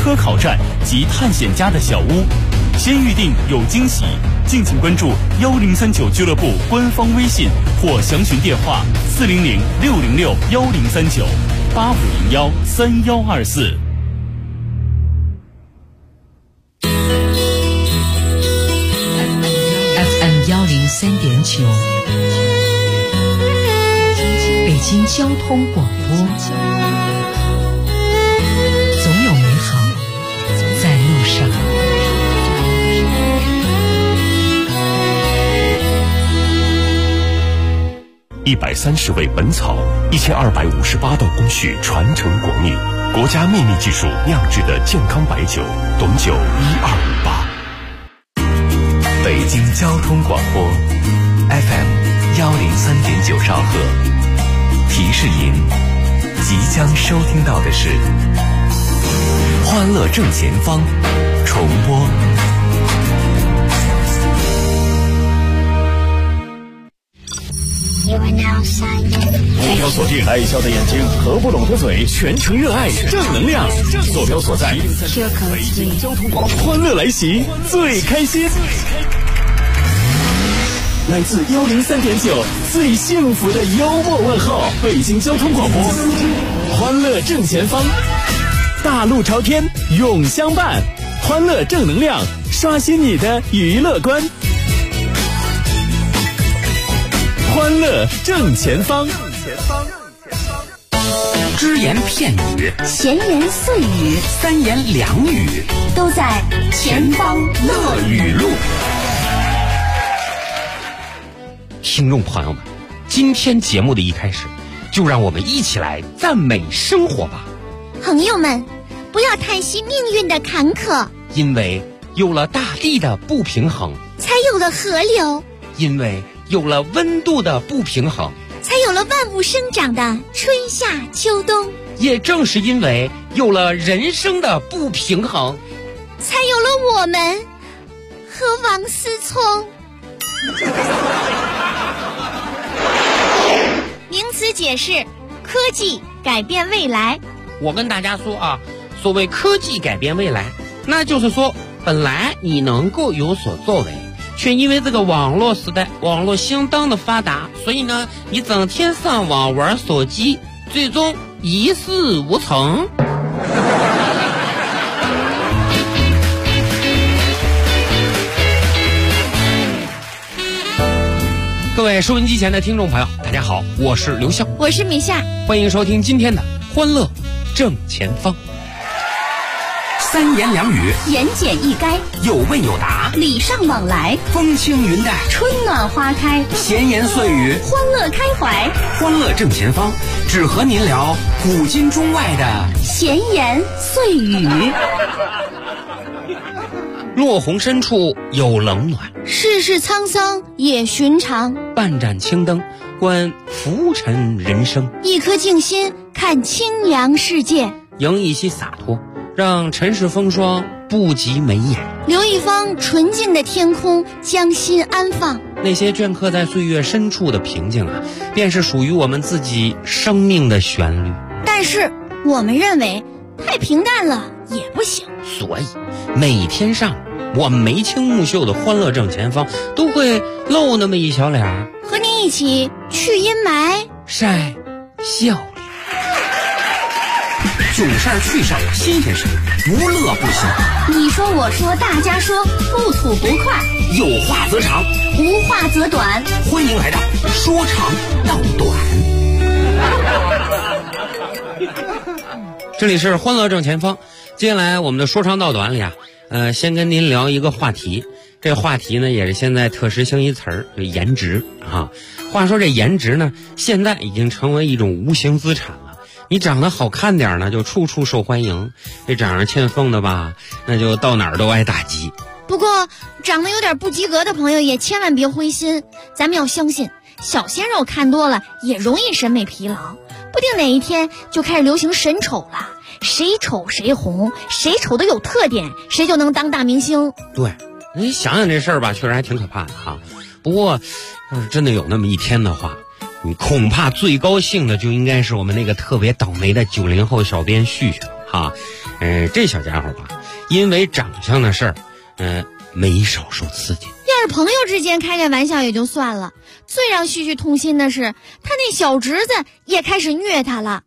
科考站及探险家的小屋，先预定有惊喜。敬请关注1039俱乐部官方微信或详询电话400-606-1039-8501-3124。 103.9，北京交通广播，总有美好在路上。 130味本草，1258道工序传承国命，国家秘密技术酿制的健康白酒，董酒1258。 北京交通广播 FM 103.9兆赫，提示您即将收听到的是欢乐正前方重播。 坐标锁定爱笑的眼睛和不懂的嘴，全程热爱正能量。坐标所在北京交通广播，欢乐来袭，最开心。来自103.9最幸福的幽默问候，北京交通广播，欢乐正前方，大路朝天永相伴，欢乐正能量，刷新你的娱乐观。欢乐正前方， 只言片语， 闲言碎语， 三言两语， 都在前方乐语录。 听众朋友们，今天节目的一开始，就让我们一起来赞美生活吧。 朋友们，不要叹息命运的坎坷， 因为有了大地的不平衡， 才有了河流； 因为有了温度的不平衡， 才有了万物生长的春夏秋冬； 也正是因为有了人生的不平衡， 才有了我们和王思聪。名词解释：科技改变未来。 我跟大家说啊，所谓科技改变未来，那就是说本来你能够有所作为，却因为这个网络时代，网络相当的发达，所以呢你整天上网玩手机，最终一事无成。各位收音机前的听众朋友，大家好，我是刘笑， 我是米夏， 欢迎收听今天的欢乐正前方。三言两语， 言简意赅， 有问有答， 礼尚往来， 风轻云淡， 春暖花开， 闲言碎语， 欢乐开怀。 欢乐正前方，只和您聊古今中外的闲言碎语。 落红深处有冷暖， 世事沧桑也寻常。 半盏青灯观浮沉人生， 一颗静心看清凉世界。 迎一些洒脱，让尘世风霜不及眉眼。 留一方纯净的天空，将心安放。 那些镌刻在岁月深处的平静啊，便是属于我们自己生命的旋律。 但是我们认为太平淡了也不行， 所以每天上我们眉清目秀的欢乐正前方都会露那么一小脸， 和你一起去阴霾， 晒笑脸。囧事儿趣事儿新鲜事儿，不乐不行。 你说我说大家说，不吐不快， 有话则长， 无话则短。 欢迎来到说长道短。这里是欢乐正前方，接下来我们的说长道短里啊，先跟您聊一个话题。这个话题呢，也是现在特时兴一词儿，就颜值啊。话说这颜值呢，现在已经成为一种无形资产了。你长得好看点呢，就处处受欢迎；这长得欠奉的吧，那就到哪儿都挨打击。 不过，长得有点不及格的朋友也千万别灰心，咱们要相信，小鲜肉看多了也容易审美疲劳，不定哪一天就开始流行审丑了。谁丑谁红，谁丑的有特点，谁就能当大明星。 对，你想想这事儿吧，确实还挺可怕的哈。不过，要是真的有那么一天的话，你恐怕最高兴的就应该是我们那个特别倒霉的90后小编旭旭了哈。这小家伙吧，因为长相的事儿，没少受刺激。 要是朋友之间开玩笑也就算了，最让旭旭痛心的是，他那小侄子也开始虐他了。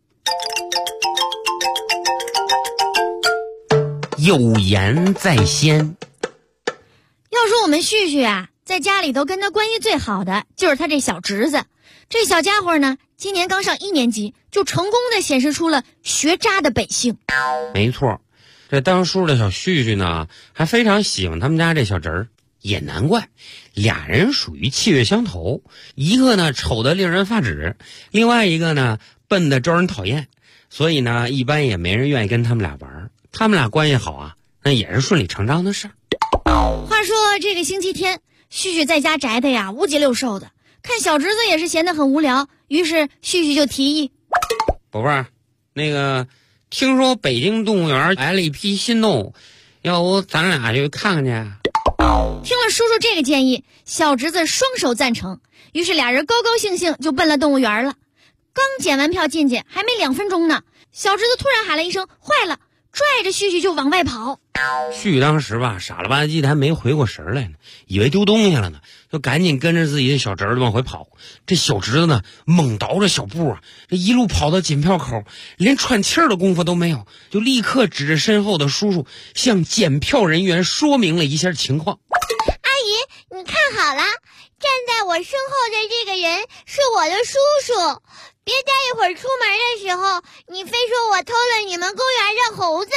有言在先。 要说我们旭旭啊，在家里头跟他关系最好的就是他这小侄子。这小家伙呢，今年刚上1年级，就成功的显示出了学渣的本性。 没错，这当叔的小旭旭呢，还非常喜欢他们家这小侄儿，也难怪，俩人属于气血相投，一个呢丑得令人发指，另外一个呢笨得招人讨厌，所以呢一般也没人愿意跟他们俩玩。他们俩关系好啊，那也是顺理成章的事儿。 话说这个星期天，旭旭在家宅的呀无鸡六兽的，看小侄子也是闲得很无聊，于是旭旭就提议： 宝贝儿，那个听说北京动物园来了一批新动物，要不咱俩去看看去？ 听了叔叔这个建议，小侄子双手赞成，于是俩人高高兴兴就奔了动物园了。刚检完票进去，还没2分钟呢，小侄子突然喊了一声坏了，拽着旭旭就往外跑。 旭当时吧傻了吧唧的，还没回过神来呢，以为丢东西了呢，就赶紧跟着自己的小侄子往回跑。这小侄子呢猛倒着小步啊，这一路跑到检票口，连喘气儿的功夫都没有，就立刻指着身后的叔叔向检票人员说明了一下情况。 阿姨，你看好了，站在我身后的这个人是我的叔叔，别待一会儿出门的时候你非说我偷了你们公园的猴子。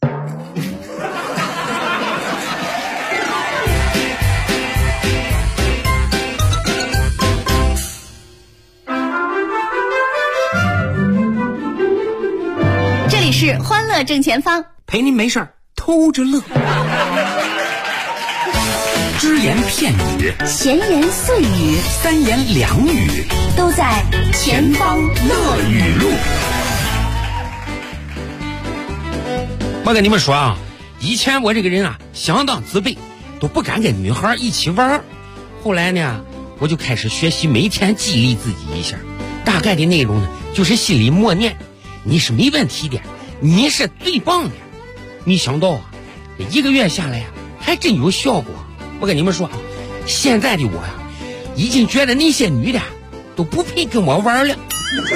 这里是欢乐正前方， 陪您没事儿偷着乐。只言片语， 闲言碎语， 三言两语， 都在前方乐语录。 我跟你们说啊，以前我这个人啊相当自卑，都不敢跟女孩一起玩。后来呢，我就开始学习，每天激励自己一下。大概的内容呢，就是心里默念：你是没问题的，你是最棒的。没想到啊，这1个月下来呀，还真有效果。我跟你们说，现在的我呀，已经觉得那些女的都不配跟我玩了。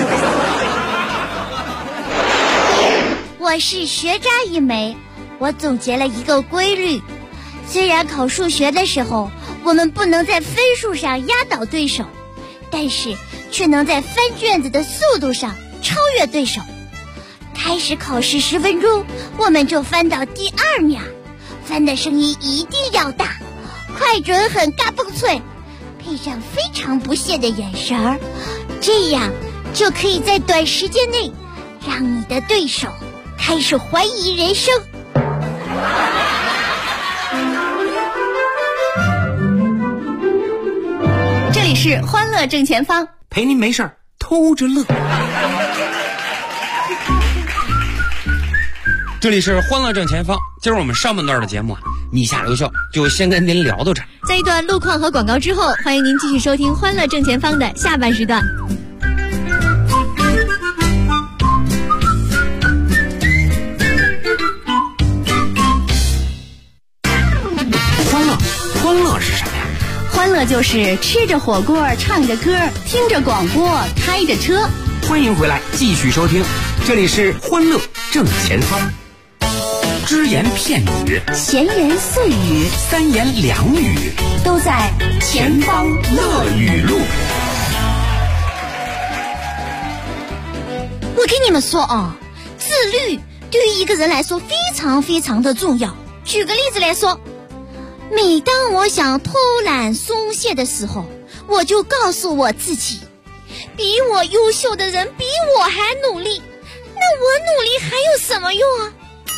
我是学渣一枚，我总结了一个规律，虽然考数学的时候我们不能在分数上压倒对手，但是却能在翻卷子的速度上超越对手。开始考试10分钟，我们就翻到第2秒，翻的声音一定要大，快准狠嘎嘣脆，配上非常不屑的眼神儿，这样就可以在短时间内让你的对手开始怀疑人生。 这里是欢乐正前方， 陪您没事儿偷着乐。 这里是欢乐正前方，今儿我们上半段的节目啊，米下留校就先跟您聊到这儿。 在一段路况和广告之后，欢迎您继续收听欢乐正前方的下半时段。 欢乐是什么呀？ 欢乐就是吃着火锅，唱着歌，听着广播，开着车。 欢迎回来，继续收听，这里是欢乐正前方。只言片语， 闲言碎语， 三言两语， 都在前方乐语录。 我跟你们说啊，自律对于一个人来说非常非常的重要。举个例子来说，每当我想偷懒松懈的时候，我就告诉我自己，比我优秀的人比我还努力，那我努力还有什么用啊？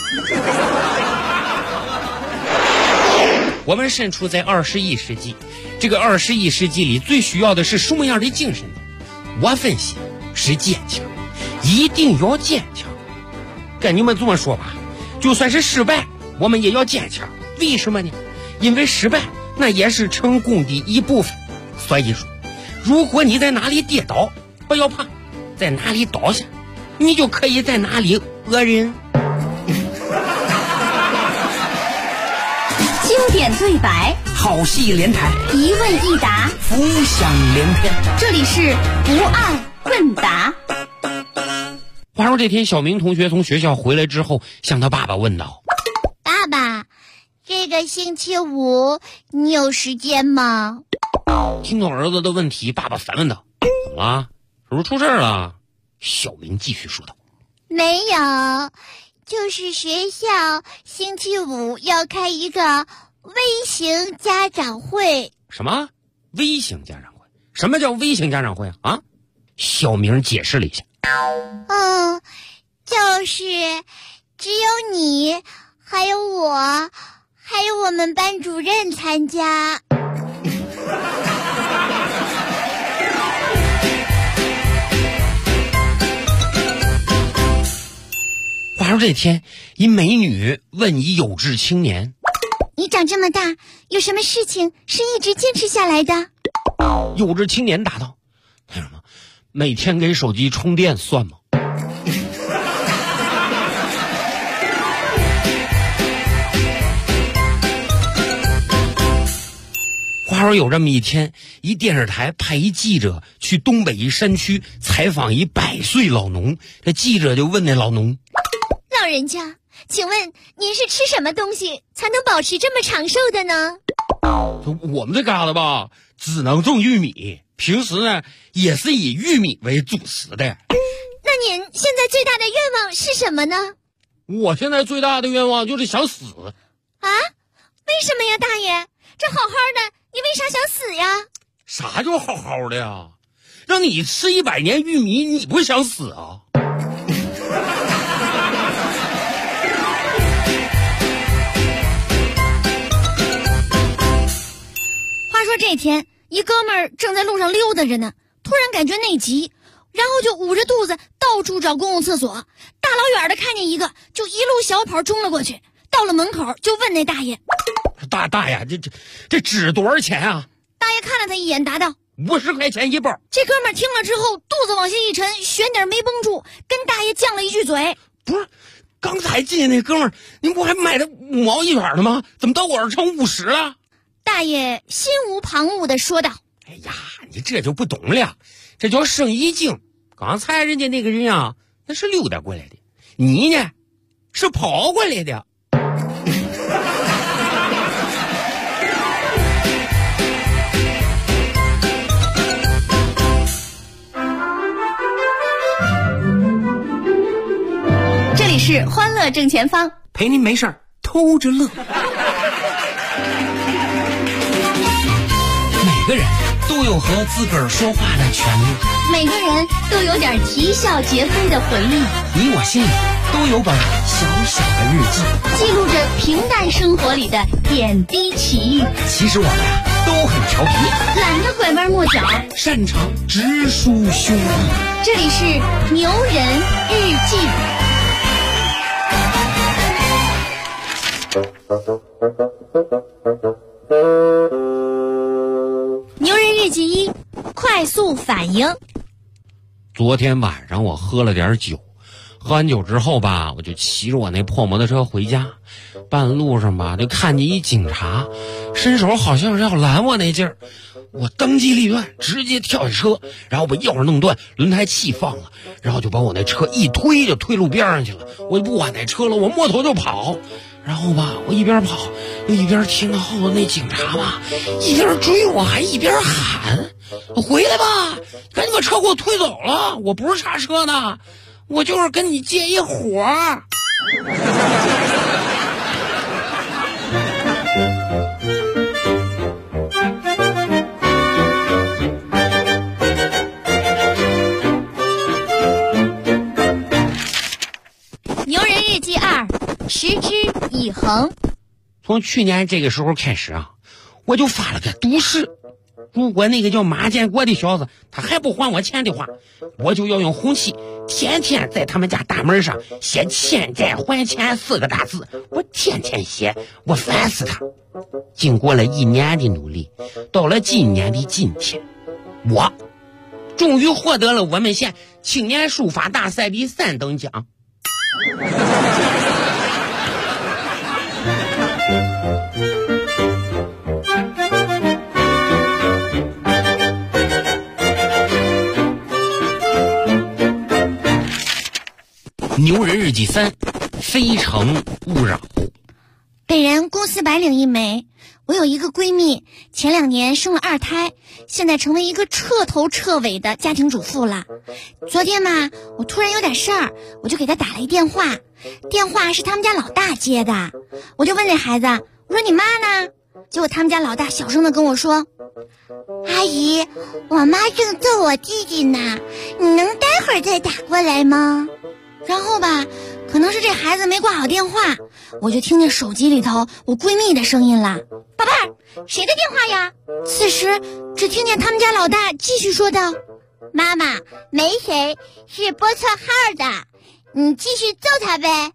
我们身处在21世纪，这个21世纪里最需要的是什么样的精神呢？我分析是坚强，一定要坚强。跟你们这么说吧，就算是失败，我们也要坚强。为什么呢？因为失败那也是成功的一部分。所以说，如果你在哪里跌倒，不要怕，在哪里倒下，你就可以在哪里讹人。 点对白， 好戏连台， 一问一答， 浮想联翩。 这里是不二问答。 话说这天，小明同学从学校回来之后，向他爸爸问道： 爸爸，这个星期五你有时间吗？ 听到儿子的问题，爸爸反问道：怎么了？是不是出事了？小明继续说道： 没有，就是学校星期五要开一个微型家长会。 什么微型家长会？什么叫微型家长会啊？小明解释了一下。 就是只有你还有我还有我们班主任参加。 话说这天，一美女问一有志青年： 你长这么大，有什么事情是一直坚持下来的？ 有志青年答道：那什么，每天给手机充电算吗？话说有这么一天，一电视台派一记者去东北一山区采访一100岁老农。这记者就问那老农： 老人家，请问您是吃什么东西才能保持这么长寿的呢？ 我们这嘎达吧，只能种玉米，平时呢也是以玉米为主食的。 那您现在最大的愿望是什么呢？ 我现在最大的愿望就是想死。 啊？为什么呀，大爷？这好好的，你为啥想死呀？ 啥叫好好的呀？让你吃100年玉米，你不想死啊？ 话说这天，一哥们儿正在路上溜达着呢，突然感觉内急，然后就捂着肚子到处找公共厕所，大老远的看见一个，就一路小跑冲了过去，到了门口就问那大爷： 大爷，这纸多少钱啊？ 大爷看了他一眼，答道 ：50块钱一包。 这哥们儿听了之后，肚子往下一沉，悬点没绷住，跟大爷犟了一句嘴： 不是，刚才进去那哥们儿，您不还买的5毛1卷的吗？怎么到我这儿成50了？ 大爷心无旁骛地说道： 哎呀，你这就不懂了，这叫生意经。刚才人家那个人啊，那是溜达过来的，你呢是跑过来的。 这里是欢乐正前方， 陪您没事儿偷着乐。每个人都有和自个儿说话的权利， 每个人都有点啼笑皆非的回忆， 你我心里都有本小小的日记， 记录着平淡生活里的点滴奇遇。 其实我们都很调皮， 懒得拐弯抹角， 擅长直抒胸臆。 这里是牛人日记。牛人日记1，快速反应。 昨天晚上我喝了点酒，喝完酒之后吧，我就骑着我那破摩托车回家，半路上吧就看见一警察，伸手好像是要拦我那劲儿，我当机立断，直接跳下车，然后把钥匙弄断，轮胎气放了，然后就把我那车一推就推路边上去了，我就不管那车了，我摸头就跑。然后吧，我一边跑又一边听到后头那警察吧一边追我，还一边喊：回来吧，赶紧把车给我推走了，我不是刹车呢，我就是跟你借一火。 牛人日记2，持之以恒。 从去年这个时候开始啊，我就发了个毒誓，如果那个叫马建国的小子他还不还我钱的话，我就要用红漆天天在他们家大门上写欠债还钱4个大字，我天天写，我烦死他。经过了1年的努力，到了今年的今天，我终于获得了我们县青年书法大赛的3等奖。 牛人日记3，非诚勿扰。 本人公司白领一枚，我有一个闺蜜，前2年生了2胎，现在成为一个彻头彻尾的家庭主妇了。昨天嘛，我突然有点事儿，我就给她打了一电话，电话是他们家老大接的，我就问那孩子，我说你妈呢？结果他们家老大小声的跟我说，阿姨，我妈正揍我弟弟呢，你能待会儿再打过来吗？然后吧，可能是这孩子没挂好电话，我就听见手机里头我闺蜜的声音了，宝贝儿，谁的电话呀？此时只听见他们家老大继续说道，妈妈，没谁，是拨错号的，你继续揍他呗。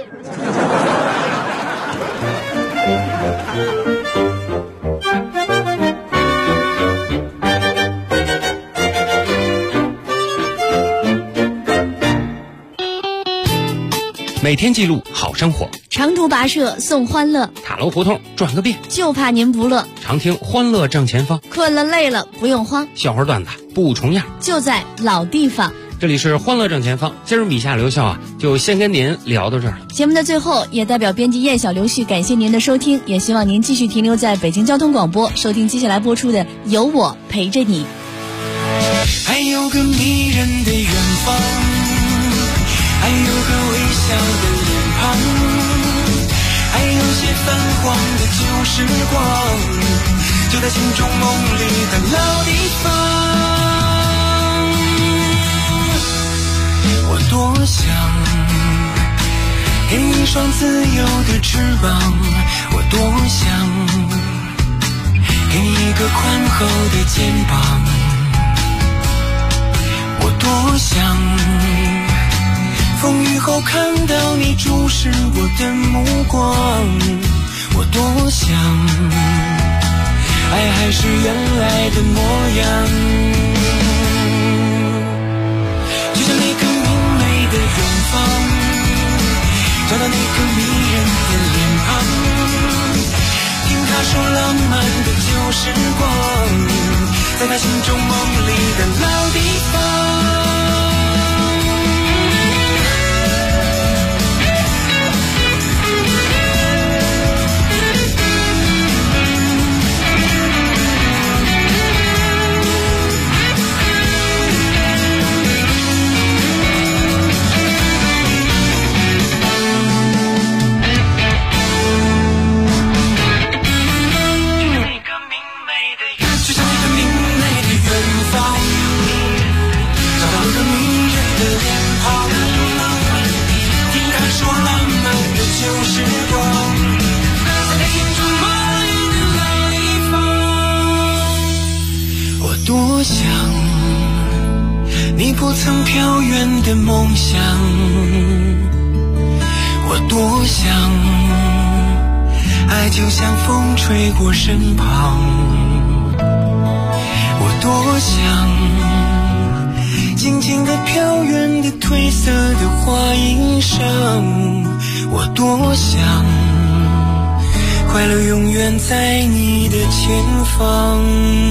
每天记录好生活， 长途跋涉送欢乐， 塔楼胡同转个遍， 就怕您不乐。 常听欢乐正前方， 困了累了不用慌， 笑话段子不重样， 就在老地方。 这里是欢乐正前方，今儿米夏留校就先跟您聊到这儿了。 节目的最后，也代表编辑叶小刘旭感谢您的收听，也希望您继续停留在北京交通广播，收听接下来播出的《有我陪着你》。 还有个迷人的远方，还有个微笑的脸庞，还有些泛黄的旧时光，就在心中梦里的老地方。我多想给你一双自由的翅膀，我多想给你一个宽厚的肩膀，我多想风雨后看到你注视我的目光，我多想爱还是原来的模样，就像那个明媚的远方，找到那个迷人的脸庞，听他说浪漫的旧时光，在他心中梦里的老地方。多想你不曾飘远的梦想，我多想爱就像风吹过身旁，我多想静静地飘远的褪色的花衣裳，我多想快乐永远在你的前方。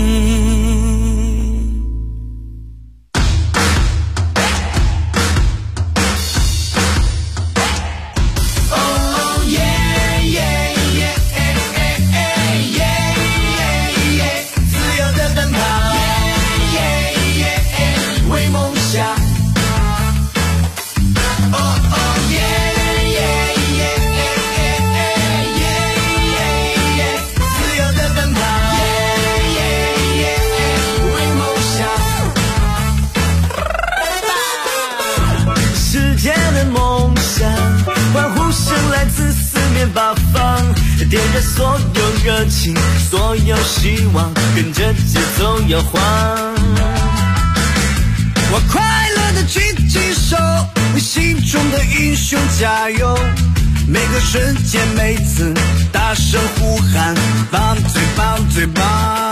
点燃所有热情，所有希望，跟着节奏摇晃。我快乐的举起手，为心中的英雄加油！每个瞬间，每次大声呼喊，棒最棒最棒！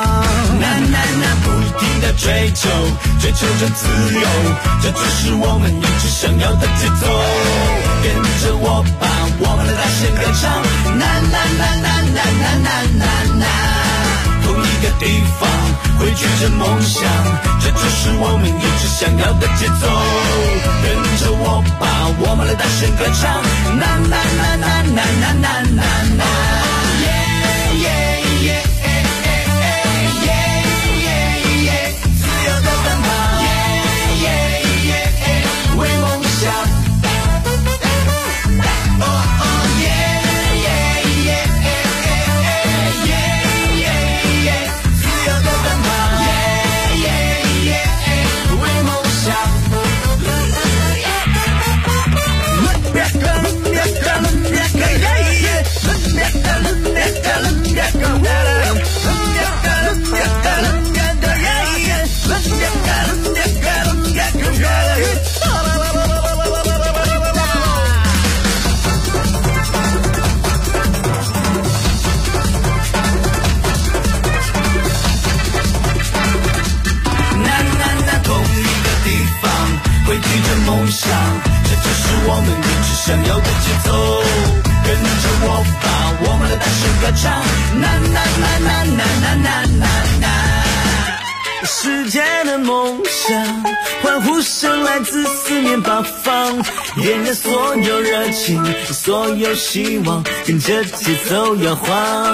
不停的追求着自由，这就是我们一直想要的节奏。跟着我吧，我们来大声歌唱，同一个地方， 汇聚着梦想，这就是我们一直想要的节奏。跟着我吧，我们来大声歌唱，呐呐呐呐呐呐呐呐呐。汇聚着梦想，这就是我们一直想要的节奏。跟着我吧，我们来大声歌唱，呐呐呐呐呐呐呐呐呐。世界的梦想，欢呼声来自四面八方，点燃所有热情，所有希望，跟着节奏摇晃。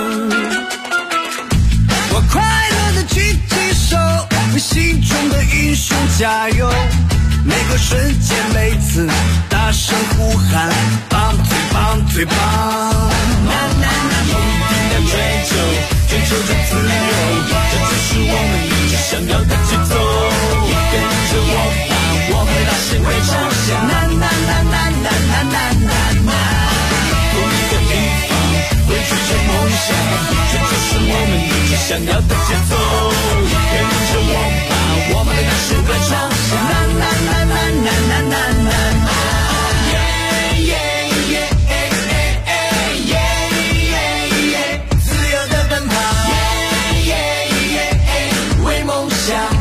我快乐的举起手，为心中的英雄加油。每个瞬间，每次大声呼喊，棒最棒最棒！呐呐呐，不停地追求着自由，这就是我们一直想要的节奏。跟着我吧，我们大声歌唱，呐呐呐呐呐呐呐呐呐。同一个地方，汇聚着梦想，这就是我们一直想要的节奏。跟着我吧，我们大声歌唱，呐呐呐呐呐呐呐呐。自由的奔跑，为梦想。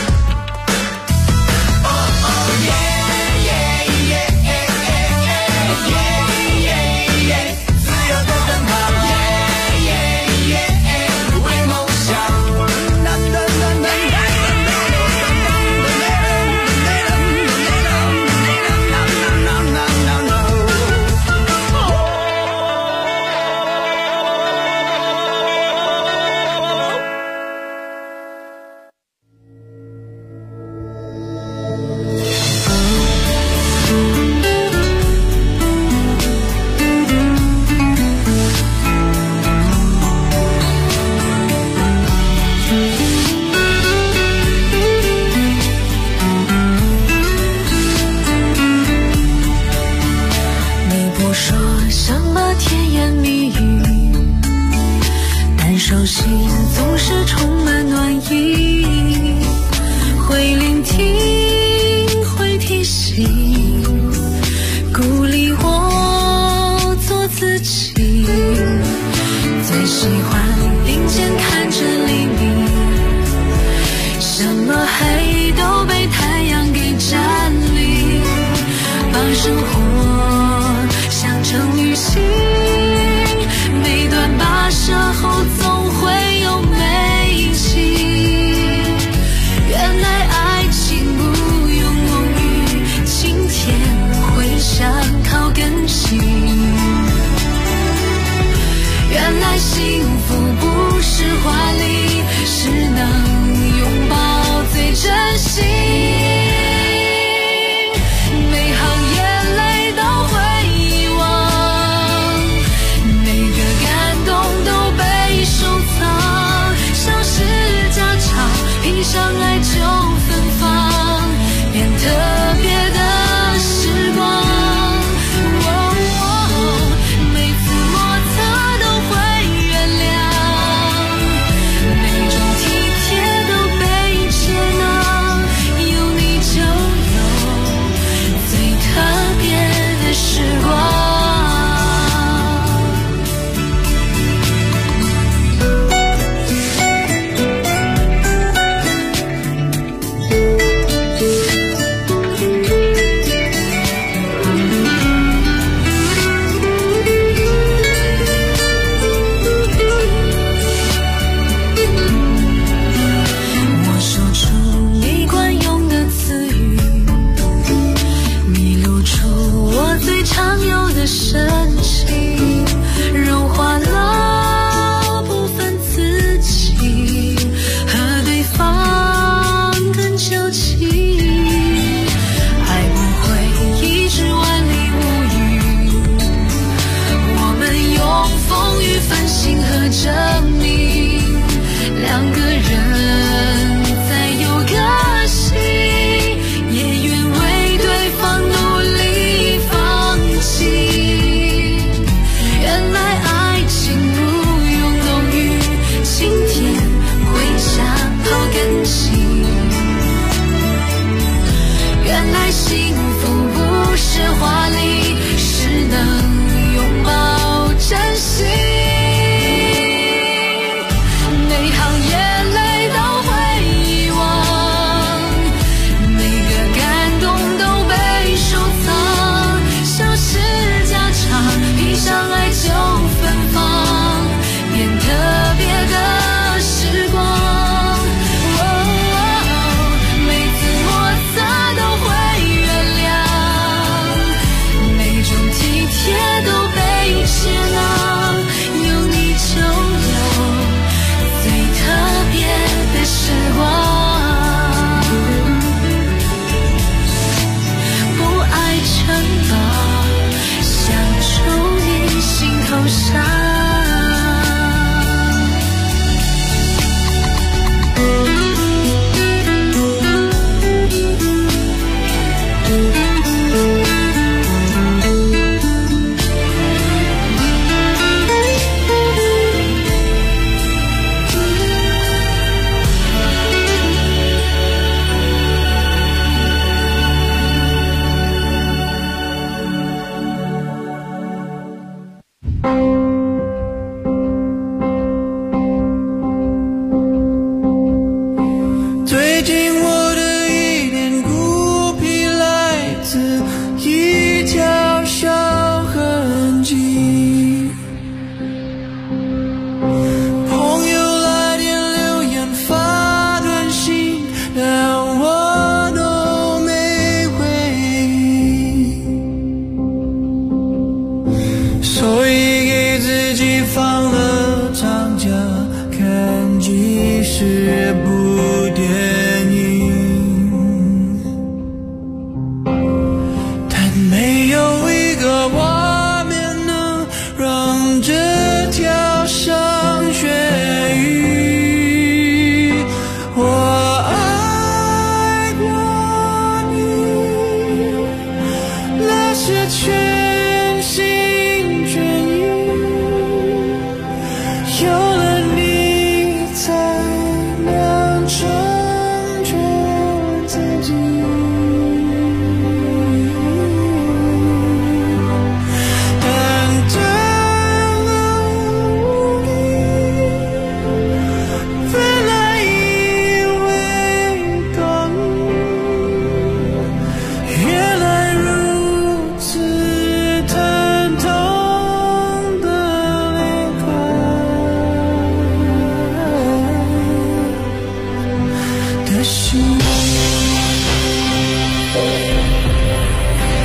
手心总是充满暖意，会聆听，会提醒，鼓励我做自己。最喜欢并肩看着黎明，什么黑都被太阳给占领，把生活想成旅行，每段跋涉后总会有美景。原来爱情不用梦雨晴天，会想靠更近。原来幸福不是华丽，是能拥抱最真心。每行眼泪都会遗忘，每个感动都被收藏。像是家常，披上爱就芬芳，变特别的时光。每次莫测都会原谅，每种体贴嗯。